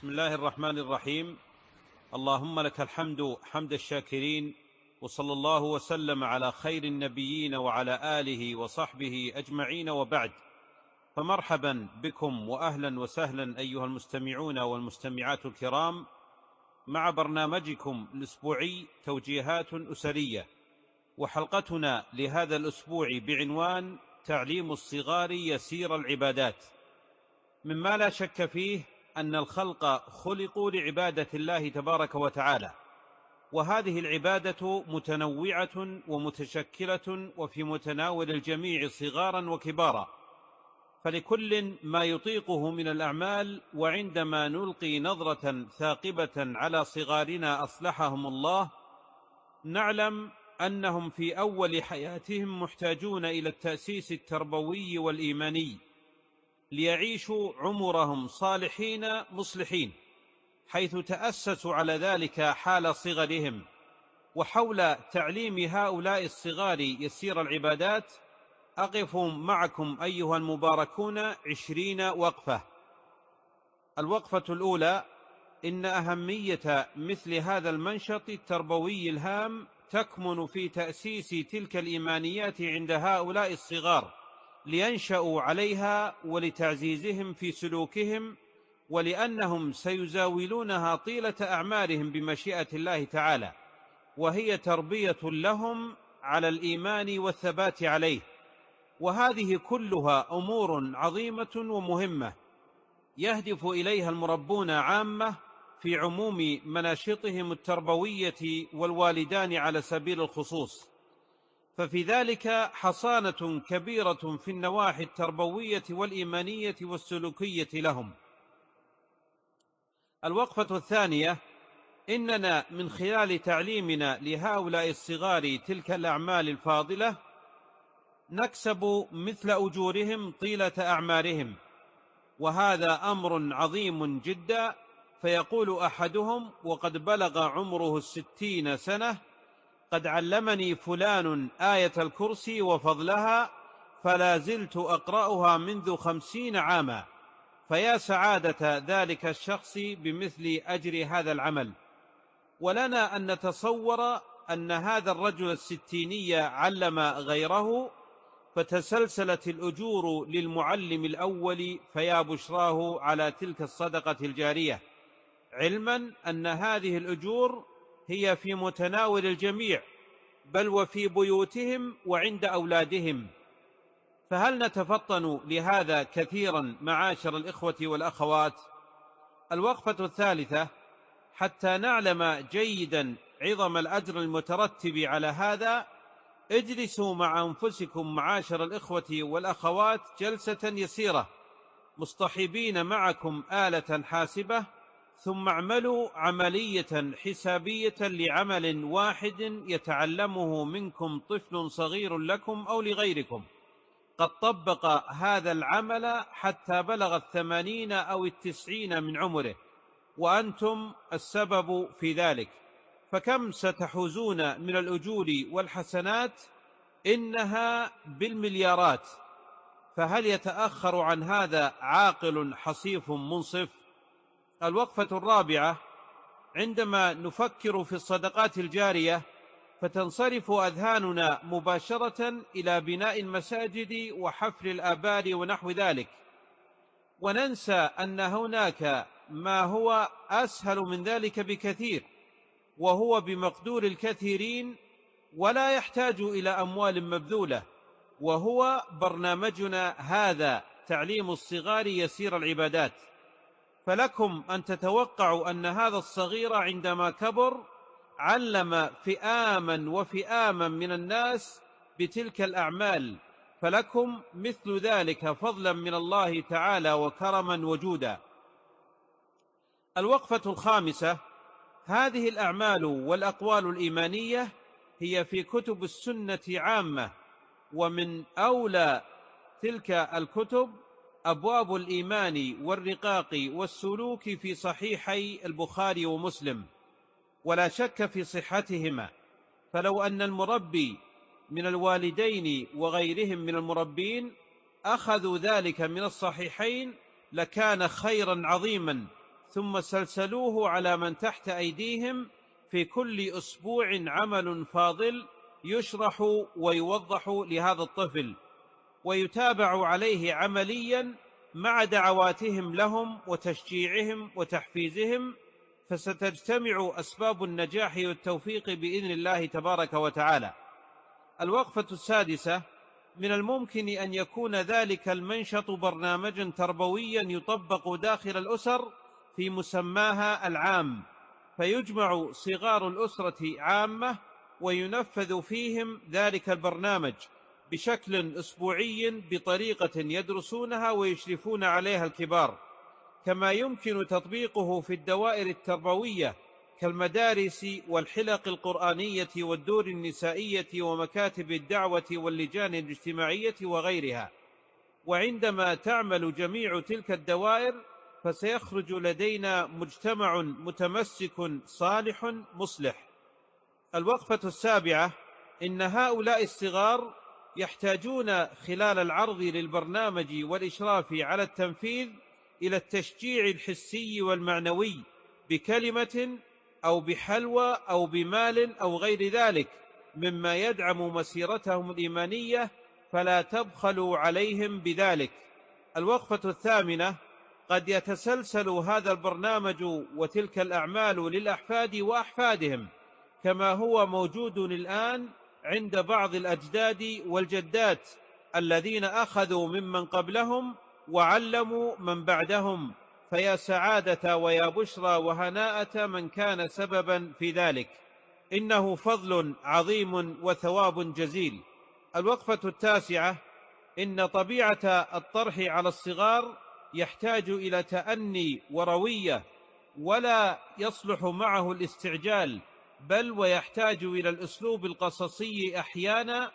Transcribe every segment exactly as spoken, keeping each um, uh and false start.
بسم الله الرحمن الرحيم. اللهم لك الحمد حمد الشاكرين، وصلى الله وسلم على خير النبيين وعلى آله وصحبه أجمعين، وبعد. فمرحبا بكم وأهلا وسهلا أيها المستمعون والمستمعات الكرام مع برنامجكم الأسبوعي توجيهات أسرية، وحلقتنا لهذا الأسبوع بعنوان تعليم الصغار يسير العبادات. مما لا شك فيه أن الخلق خلقوا لعبادة الله تبارك وتعالى، وهذه العبادة متنوعة ومتشكلة وفي متناول الجميع صغارا وكبارا، فلكل ما يطيقه من الأعمال. وعندما نلقي نظرة ثاقبة على صغارنا أصلحهم الله، نعلم أنهم في أول حياتهم محتاجون إلى التأسيس التربوي والإيماني ليعيشوا عمرهم صالحين مصلحين، حيث تأسسوا على ذلك حال صغرهم. وحول تعليم هؤلاء الصغار يسير العبادات أقف معكم أيها المباركون عشرين وقفة. الوقفة الأولى: إن أهمية مثل هذا المنشط التربوي الهام تكمن في تأسيس تلك الإيمانيات عند هؤلاء الصغار لينشأوا عليها، ولتعزيزهم في سلوكهم، ولأنهم سيزاولونها طيلة أعمارهم بمشيئة الله تعالى، وهي تربية لهم على الإيمان والثبات عليه. وهذه كلها أمور عظيمة ومهمة يهدف إليها المربون عامة في عموم مناشطهم التربوية، والوالدان على سبيل الخصوص، ففي ذلك حصانة كبيرة في النواحي التربوية والإيمانية والسلوكية لهم. الوقفة الثانية: إننا من خلال تعليمنا لهؤلاء الصغار تلك الأعمال الفاضلة نكسب مثل أجورهم طيلة أعمارهم، وهذا أمر عظيم جدا. فيقول أحدهم وقد بلغ عمره الستين سنة: قد علمني فلان آية الكرسي وفضلها، فلا زلت أقرأها منذ خمسين عاما. فيا سعادة ذلك الشخص بمثل أجر هذا العمل. ولنا أن نتصور أن هذا الرجل الستيني علم غيره، فتسلسلت الأجور للمعلم الأول، فيا بشراه على تلك الصدقة الجارية، علما أن هذه الأجور هي في متناول الجميع، بل وفي بيوتهم وعند أولادهم. فهل نتفطن لهذا كثيرا معاشر الإخوة والأخوات؟ الوقفة الثالثة: حتى نعلم جيدا عظم الأجر المترتب على هذا، اجلسوا مع أنفسكم معاشر الإخوة والأخوات جلسة يسيرة مصطحبين معكم آلة حاسبة، ثم اعملوا عملية حسابية لعمل واحد يتعلمه منكم طفل صغير لكم أو لغيركم قد طبق هذا العمل حتى بلغ الثمانين أو التسعين من عمره، وأنتم السبب في ذلك. فكم ستحوزون من الأجور والحسنات؟ إنها بالمليارات. فهل يتأخر عن هذا عاقل حصيف منصف؟ الوقفة الرابعة: عندما نفكر في الصدقات الجارية فتنصرف أذهاننا مباشرة إلى بناء المساجد وحفر الآبار ونحو ذلك، وننسى أن هناك ما هو أسهل من ذلك بكثير، وهو بمقدور الكثيرين ولا يحتاج إلى أموال مبذولة، وهو برنامجنا هذا تعليم الصغار يسير العبادات. فلكم أن تتوقعوا أن هذا الصغير عندما كبر علم فئاما وفئاما من الناس بتلك الأعمال، فلكم مثل ذلك فضلا من الله تعالى وكرما وجودا. الوقفة الخامسة: هذه الأعمال والأقوال الإيمانية هي في كتب السنة عامة، ومن أولى تلك الكتب أبواب الإيمان والرقاق والسلوك في صحيحي البخاري ومسلم، ولا شك في صحتهما. فلو أن المربي من الوالدين وغيرهم من المربين أخذوا ذلك من الصحيحين لكان خيرا عظيما، ثم سلسلوه على من تحت أيديهم في كل أسبوع عمل فاضل يشرح ويوضح لهذا الطفل ويتابع عليه عمليا مع دعواتهم لهم وتشجيعهم وتحفيزهم، فستجتمع أسباب النجاح والتوفيق بإذن الله تبارك وتعالى. الوقفة السادسة: من الممكن أن يكون ذلك المنشط برنامجا تربويا يطبق داخل الأسر في مسماها العام، فيجمع صغار الأسرة عامة وينفذ فيهم ذلك البرنامج بشكل أسبوعي بطريقة يدرسونها ويشرفون عليها الكبار، كما يمكن تطبيقه في الدوائر التربوية كالمدارس والحلق القرآنية والدور النسائية ومكاتب الدعوة واللجان الاجتماعية وغيرها. وعندما تعمل جميع تلك الدوائر فسيخرج لدينا مجتمع متمسك صالح مصلح. الوقفة السابعة: إن هؤلاء الصغار يحتاجون خلال العرض للبرنامج والإشراف على التنفيذ إلى التشجيع الحسي والمعنوي بكلمة أو بحلوى أو بمال أو غير ذلك مما يدعم مسيرتهم الإيمانية، فلا تبخلوا عليهم بذلك. الوقفة الثامنة: قد يتسلسل هذا البرنامج وتلك الأعمال للأحفاد وأحفادهم كما هو موجود الآن عند بعض الأجداد والجدات الذين أخذوا ممن قبلهم وعلموا من بعدهم، فيا سعادة ويا بشرى وهناءة من كان سببا في ذلك، إنه فضل عظيم وثواب جزيل. الوقفة التاسعة: إن طبيعة الطرح على الصغار يحتاج إلى تأني وروية، ولا يصلح معه الاستعجال، بل ويحتاج إلى الأسلوب القصصي أحيانا،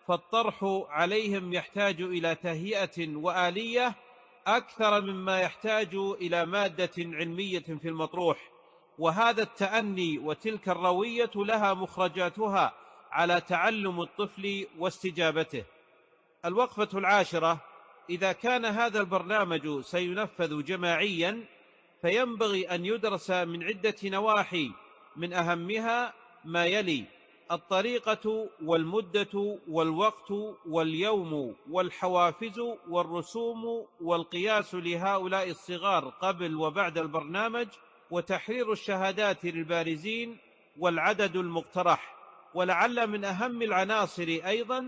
فالطرح عليهم يحتاج إلى تهيئة وآلية أكثر مما يحتاج إلى مادة علمية في المطروح، وهذا التأني وتلك الروية لها مخرجاتها على تعلم الطفل واستجابته. الوقفة العاشرة: إذا كان هذا البرنامج سينفذ جماعيا فينبغي أن يدرس من عدة نواحي، من أهمها ما يلي: الطريقة والمدة والوقت واليوم والحوافز والرسوم والقياس لهؤلاء الصغار قبل وبعد البرنامج، وتحرير الشهادات للبارزين، والعدد المقترح. ولعل من أهم العناصر أيضا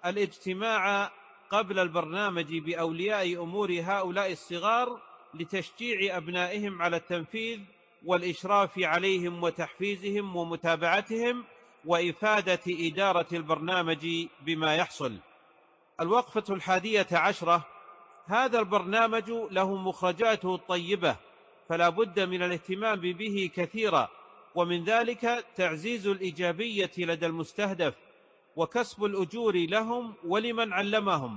الاجتماع قبل البرنامج بأولياء أمور هؤلاء الصغار لتشجيع أبنائهم على التنفيذ والإشراف عليهم وتحفيزهم ومتابعتهم وإفادة إدارة البرنامج بما يحصل. الوقفة الحادية عشرة: هذا البرنامج له مخرجاته الطيبة، فلا بد من الاهتمام به كثيرا، ومن ذلك تعزيز الإيجابية لدى المستهدف، وكسب الأجور لهم ولمن علمهم،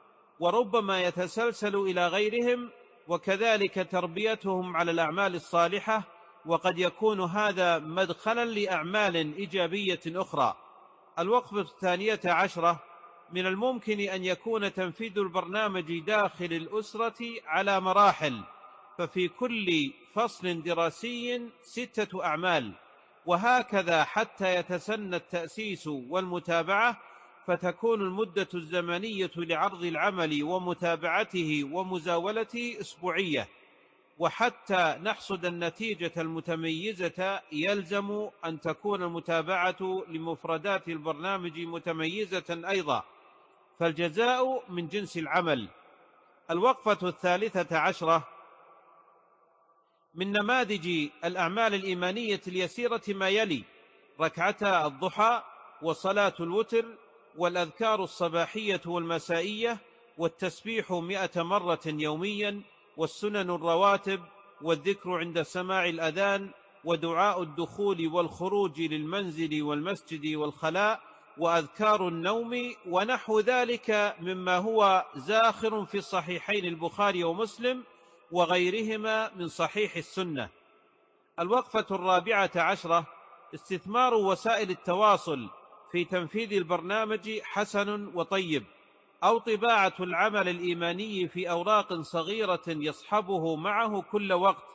وربما يتسلسل إلى غيرهم، وكذلك تربيتهم على الأعمال الصالحة، وقد يكون هذا مدخلا لأعمال إيجابية أخرى. الوقفة الثانية عشرة: من الممكن أن يكون تنفيذ البرنامج داخل الأسرة على مراحل، ففي كل فصل دراسي ستة أعمال، وهكذا حتى يتسنى التأسيس والمتابعة، فتكون المدة الزمنية لعرض العمل ومتابعته ومزاولته أسبوعية. وحتى نحصد النتيجة المتميزة يلزم أن تكون المتابعة لمفردات البرنامج متميزة أيضا، فالجزاء من جنس العمل. الوقفة الثالثة عشرة: من نماذج الأعمال الإيمانية اليسيرة ما يلي: ركعتا الضحى، وصلاة الوتر، والأذكار الصباحية والمسائية، والتسبيح مئة مرة يوميا، والسنن الرواتب، والذكر عند سماع الأذان، ودعاء الدخول والخروج للمنزل والمسجد والخلاء، وأذكار النوم، ونحو ذلك مما هو زاخر في الصحيحين البخاري ومسلم وغيرهما من صحيح السنة. الوقفة الرابعة عشرة: استثمار وسائل التواصل في تنفيذ البرنامج حسن وطيب، أو طباعة العمل الإيماني في أوراق صغيرة يصحبه معه كل وقت،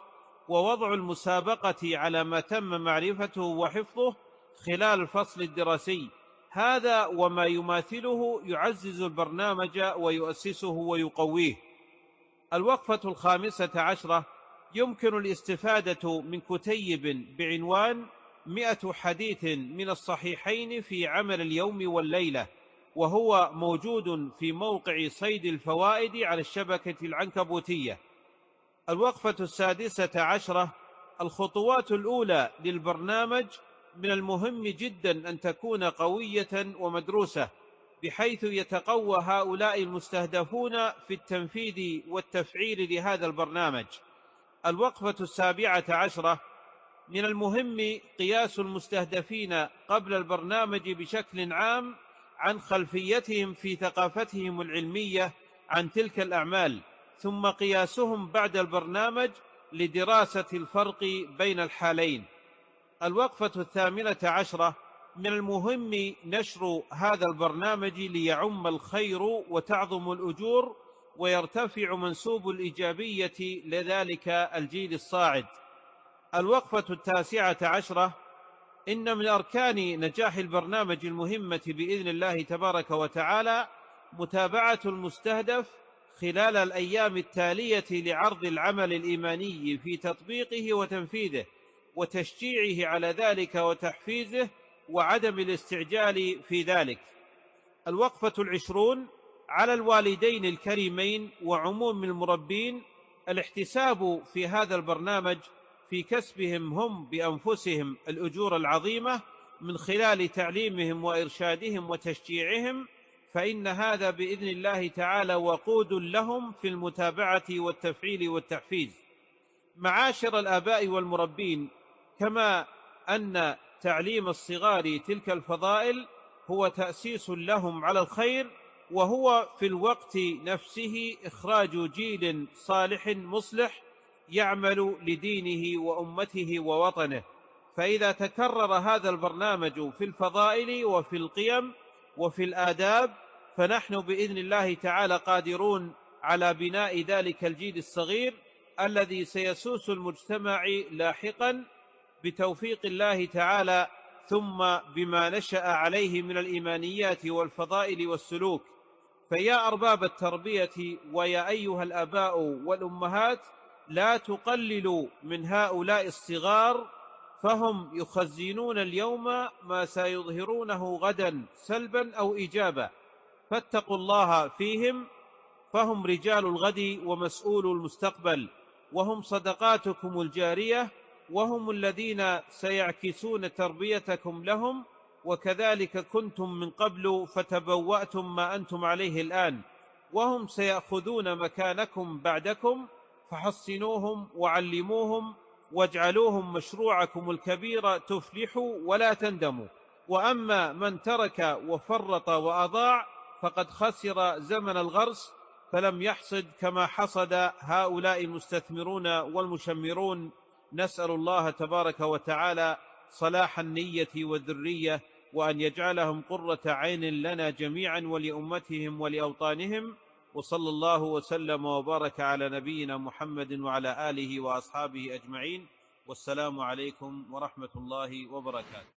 ووضع المسابقة على ما تم معرفته وحفظه خلال الفصل الدراسي. هذا وما يماثله يعزز البرنامج ويؤسسه ويقويه. الوقفة الخامسة عشرة: يمكن الاستفادة من كتيب بعنوان مئة حديث من الصحيحين في عمل اليوم والليلة، وهو موجود في موقع صيد الفوائد على الشبكة العنكبوتية. الوقفة السادسة عشرة: الخطوات الأولى للبرنامج من المهم جدا أن تكون قوية ومدروسة، بحيث يتقوى هؤلاء المستهدفون في التنفيذ والتفعيل لهذا البرنامج. الوقفة السابعة عشرة: من المهم قياس المستهدفين قبل البرنامج بشكل عام عن خلفيتهم في ثقافتهم العلمية عن تلك الأعمال، ثم قياسهم بعد البرنامج لدراسة الفرق بين الحالين. الوقفة الثامنة عشرة: من المهم نشر هذا البرنامج ليعم الخير وتعظم الأجور ويرتفع منسوب الإيجابية لذلك الجيل الصاعد. الوقفة التاسعة عشرة: إن من أركان نجاح البرنامج المهمة بإذن الله تبارك وتعالى متابعة المستهدف خلال الأيام التالية لعرض العمل الإيماني في تطبيقه وتنفيذه، وتشجيعه على ذلك وتحفيزه، وعدم الاستعجال في ذلك. الوقفة العشرون: على الوالدين الكريمين وعموم المربين الاحتساب في هذا البرنامج في كسبهم هم بأنفسهم الأجور العظيمة من خلال تعليمهم وإرشادهم وتشجيعهم، فإن هذا بإذن الله تعالى وقود لهم في المتابعة والتفعيل والتحفيز. معاشر الآباء والمربين، كما أن تعليم الصغار تلك الفضائل هو تأسيس لهم على الخير، وهو في الوقت نفسه إخراج جيل صالح مصلح يعمل لدينه وأمته ووطنه. فإذا تكرر هذا البرنامج في الفضائل وفي القيم وفي الآداب، فنحن بإذن الله تعالى قادرون على بناء ذلك الجيل الصغير الذي سيسوس المجتمع لاحقا بتوفيق الله تعالى، ثم بما نشأ عليه من الإيمانيات والفضائل والسلوك. فيا أرباب التربية ويا أيها الآباء والأمهات، لا تقللوا من هؤلاء الصغار، فهم يخزنون اليوم ما سيظهرونه غدا سلبا أو إيجابا، فاتقوا الله فيهم، فهم رجال الغد ومسؤول المستقبل، وهم صدقاتكم الجارية، وهم الذين سيعكسون تربيتكم لهم، وكذلك كنتم من قبل فتبوأتم ما أنتم عليه الآن، وهم سيأخذون مكانكم بعدكم، فحصنوهم وعلموهم واجعلوهم مشروعكم الكبير تفلحوا ولا تندموا. وأما من ترك وفرط وأضاع فقد خسر زمن الغرس، فلم يحصد كما حصد هؤلاء المستثمرون والمشمرون. نسأل الله تبارك وتعالى صلاح النية والذرية، وأن يجعلهم قرة عين لنا جميعا ولأمتهم ولأوطانهم. وصلى الله وسلم وبارك على نبينا محمد وعلى آله وأصحابه أجمعين، والسلام عليكم ورحمة الله وبركاته.